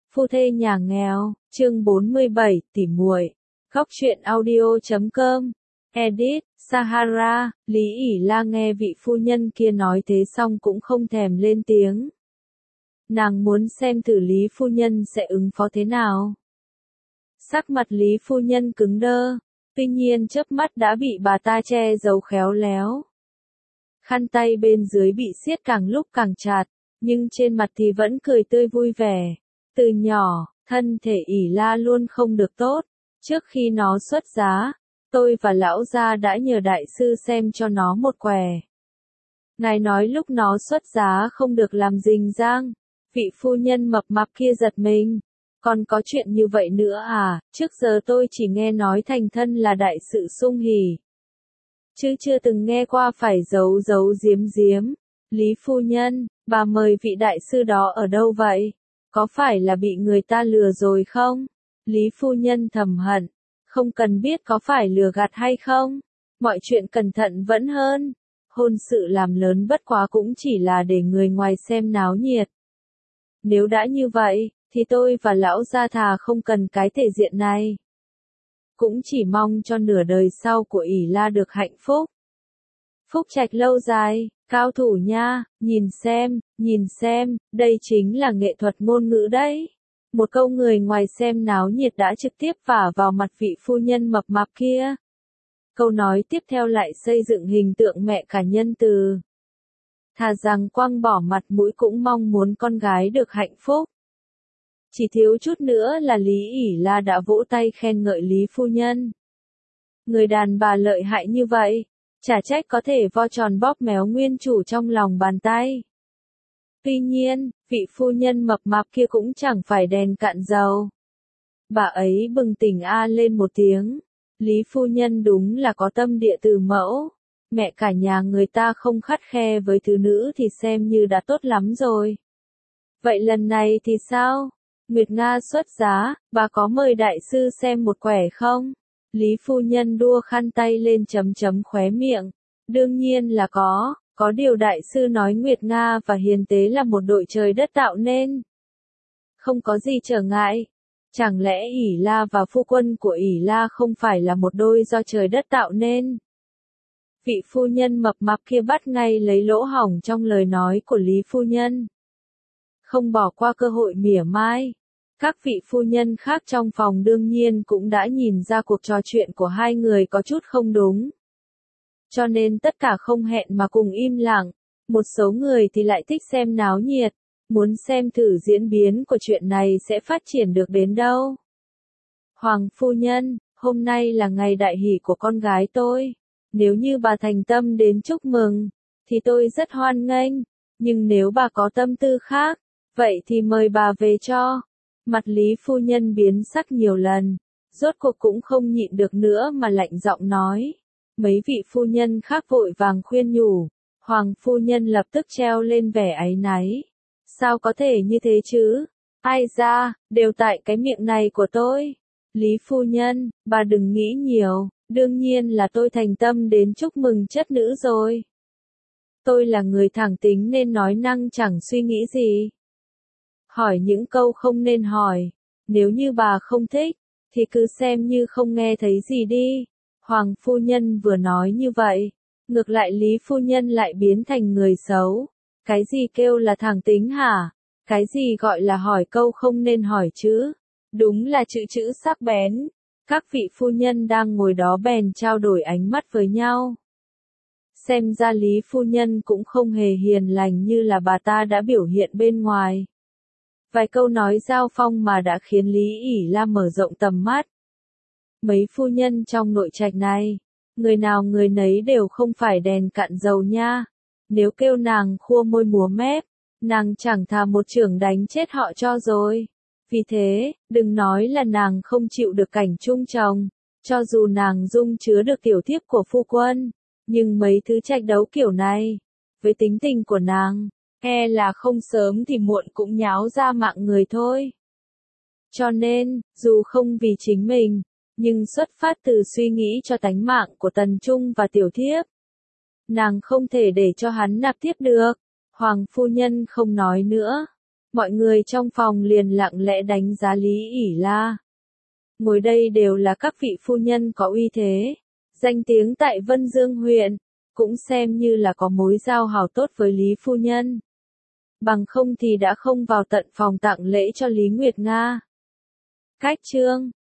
Phu thê nhà nghèo, chương 47, tỉ muội. Góc truyện audio.com. Edit, Sahara. Lý ỷ la nghe vị phu nhân kia nói thế xong cũng không thèm lên tiếng. Nàng muốn xem thử Lý phu nhân sẽ ứng phó thế nào. Sắc mặt Lý phu nhân cứng đơ, tuy nhiên chớp mắt đã bị bà ta che giấu khéo léo. Khăn tay bên dưới bị siết càng lúc càng chặt, nhưng trên mặt thì vẫn cười tươi vui vẻ. Từ nhỏ, thân thể ỷ la luôn không được tốt. Trước khi nó xuất giá, tôi và lão gia đã nhờ đại sư xem cho nó một quẻ. Ngài nói lúc nó xuất giá không được làm rình rang. Vị phu nhân mập mạp kia giật mình. Còn có chuyện như vậy nữa à? Trước giờ tôi chỉ nghe nói thành thân là đại sự sung hỉ, chứ chưa từng nghe qua phải giấu giấu giếm giếm. Lý phu nhân, bà mời vị đại sư đó ở đâu vậy? Có phải là bị người ta lừa rồi không? Lý phu nhân thầm hận, không cần biết có phải lừa gạt hay không. Mọi chuyện cẩn thận vẫn hơn. Hôn sự làm lớn bất quá cũng chỉ là để người ngoài xem náo nhiệt. Nếu đã như vậy, thì tôi và lão gia thà không cần cái thể diện này. Cũng chỉ mong cho nửa đời sau của ỷ la được hạnh phúc. Phúc trạch lâu dài, cao thủ nha, nhìn xem, đây chính là nghệ thuật ngôn ngữ đấy. Một câu người ngoài xem náo nhiệt đã trực tiếp vả vào mặt vị phu nhân mập mạp kia. Câu nói tiếp theo lại xây dựng hình tượng mẹ cả nhân từ. Thà rằng quăng bỏ mặt mũi cũng mong muốn con gái được hạnh phúc. Chỉ thiếu chút nữa là Lý ỷ la đã vỗ tay khen ngợi Lý phu nhân. Người đàn bà lợi hại như vậy, chả trách có thể vo tròn bóp méo nguyên chủ trong lòng bàn tay. Tuy nhiên, vị phu nhân mập mạp kia cũng chẳng phải đèn cạn dầu. Bà ấy bừng tỉnh a lên một tiếng. Lý phu nhân đúng là có tâm địa từ mẫu. Mẹ cả nhà người ta không khắt khe với thứ nữ thì xem như đã tốt lắm rồi. Vậy lần này thì sao? Nguyệt Nga xuất giá, bà có mời đại sư xem một quẻ không? Lý phu nhân đua khăn tay lên khóe miệng. Đương nhiên là có điều đại sư nói Nguyệt Nga và Hiền Tế là một đội trời đất tạo nên. Không có gì trở ngại. Chẳng lẽ ỷ la và phu quân của ỷ la không phải là một đôi do trời đất tạo nên? Vị phu nhân mập mạp kia bắt ngay lấy lỗ hổng trong lời nói của Lý phu nhân. Không bỏ qua cơ hội mỉa mai. Các vị phu nhân khác trong phòng đương nhiên cũng đã nhìn ra cuộc trò chuyện của hai người có chút không đúng. Cho nên tất cả không hẹn mà cùng im lặng. Một số người thì lại thích xem náo nhiệt, muốn xem thử diễn biến của chuyện này sẽ phát triển được đến đâu. Hoàng phu nhân, hôm nay là ngày đại hỷ của con gái tôi. Nếu như bà thành tâm đến chúc mừng, thì tôi rất hoan nghênh. Nhưng nếu bà có tâm tư khác, vậy thì mời bà về cho. Mặt Lý phu nhân biến sắc nhiều lần, rốt cuộc cũng không nhịn được nữa mà lạnh giọng nói. Mấy vị phu nhân khác vội vàng khuyên nhủ. Hoàng phu nhân lập tức treo lên vẻ áy náy. Sao có thể như thế chứ? Ai ra, đều tại cái miệng này của tôi. Lý phu nhân, bà đừng nghĩ nhiều, đương nhiên là tôi thành tâm đến chúc mừng chất nữ rồi. Tôi là người thẳng tính nên nói năng chẳng suy nghĩ gì. Hỏi những câu không nên hỏi. Nếu như bà không thích, thì cứ xem như không nghe thấy gì đi. Hoàng phu nhân vừa nói như vậy, ngược lại Lý phu nhân lại biến thành người xấu. Cái gì kêu là thẳng tính hả? Cái gì gọi là hỏi câu không nên hỏi chứ? Đúng là chữ sắc bén. Các vị phu nhân đang ngồi đó bèn trao đổi ánh mắt với nhau. Xem ra Lý phu nhân cũng không hề hiền lành như là bà ta đã biểu hiện bên ngoài. Vài câu nói giao phong mà đã khiến Lý ỷ la mở rộng tầm mắt. Mấy phu nhân trong nội trạch này, người nào người nấy đều không phải đèn cạn dầu nha. Nếu kêu nàng khua môi múa mép, nàng chẳng thà một chưởng đánh chết họ cho rồi. Vì thế, đừng nói là nàng không chịu được cảnh chung chồng, cho dù nàng dung chứa được tiểu thiếp của phu quân, nhưng mấy thứ trạch đấu kiểu này, với tính tình của nàng, e là không sớm thì muộn cũng nháo ra mạng người thôi. Cho nên, dù không vì chính mình, nhưng xuất phát từ suy nghĩ cho tánh mạng của Tần Trung và tiểu thiếp, nàng không thể để cho hắn nạp tiếp được. Hoàng phu nhân không nói nữa, Mọi người trong phòng liền lặng lẽ đánh giá Lý ỉ La. Ngồi đây đều là các vị phu nhân có uy thế, danh tiếng tại Vân Dương huyện, cũng xem như là có mối giao hảo tốt với Lý phu nhân. Bằng không thì đã không vào tận phòng tặng lễ cho Lý Nguyệt Nga. Cách chương